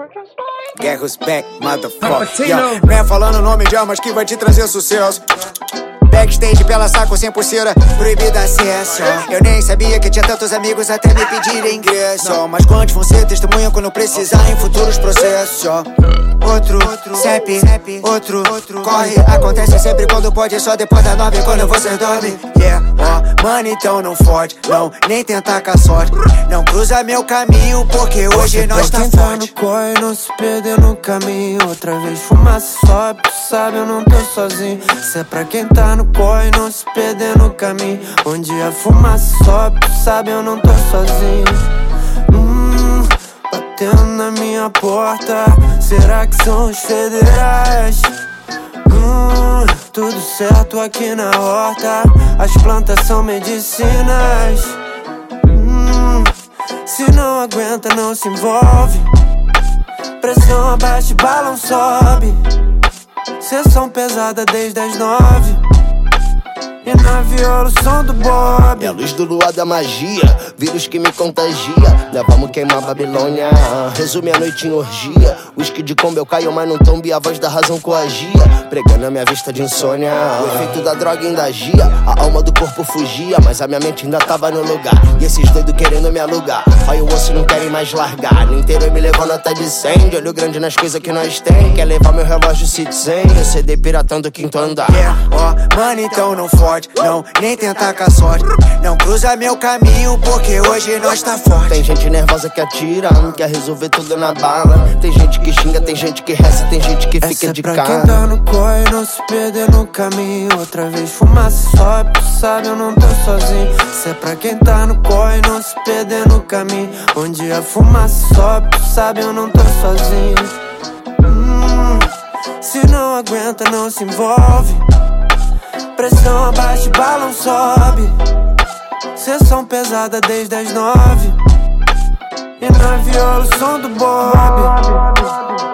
Guerros back, motherfucker. Não é falando o nome de armas que vai te trazer sucesso. Backstage pela saco sem pulseira, proibido acesso. Eu nem sabia que tinha tantos amigos até me pedirem ingresso. Mas quantos vão ser testemunha quando precisar em futuros processos? Outro CEP, outro corre. Acontece sempre quando pode, só depois da 9 quando você dorme. Yeah, mano, então não fode, não, nem tentar com a sorte. Não cruza meu caminho porque hoje nós tá forte. Tá no corre, não se perder no caminho. Outra vez fumaça sobe, tu sabe eu não tô sozinho. Cê é pra quem tá no corre, não se perder no caminho. Onde a fumaça sobe, tu sabe eu não tô sozinho. Batendo na minha porta, será que são os federais? Tudo certo aqui na horta, as plantas são medicinas. Se não aguenta, não se envolve. Pressão abaixa e balão sobe. Sessão pesada desde as 9. E na viola o som do Bob. É a luz do luar da magia, vírus que me contagia. Nós vamos queimar Babilônia, resume a noite em orgia. Whisky de combo eu caio, mas não tombe, a voz da razão coagia. Pregando a minha vista de insônia, o efeito da droga ainda agia. A alma do corpo fugia, mas a minha mente ainda tava no lugar. E esses doidos querendo me alugar, olha o osso não querem mais largar. No inteiro eu me levo nota de 100, de olho grande nas coisas que nós tem. Quer levar meu relógio Citizen, o CD piratão do quinto andar. Yeah, mano, então não fode, não, nem tentar com a sorte. Não cruza meu caminho porque hoje nós tá forte. Tem gente nervosa que atira, quer resolver tudo na bala. Tem gente que xinga, tem gente que reza, tem gente que fica de cara. Essa é pra quem tá no corre, não se perder no caminho. Outra vez fumaça sobe, tu sabe eu não tô sozinho. Cê é pra quem tá no corre, não se perder no caminho. Onde a fumaça sobe, tu sabe eu não tô sozinho. Se não aguenta, não se envolve. Pressão abaixa e balão sobe. Sessão pesada desde as 9. E na viola o som do Bob.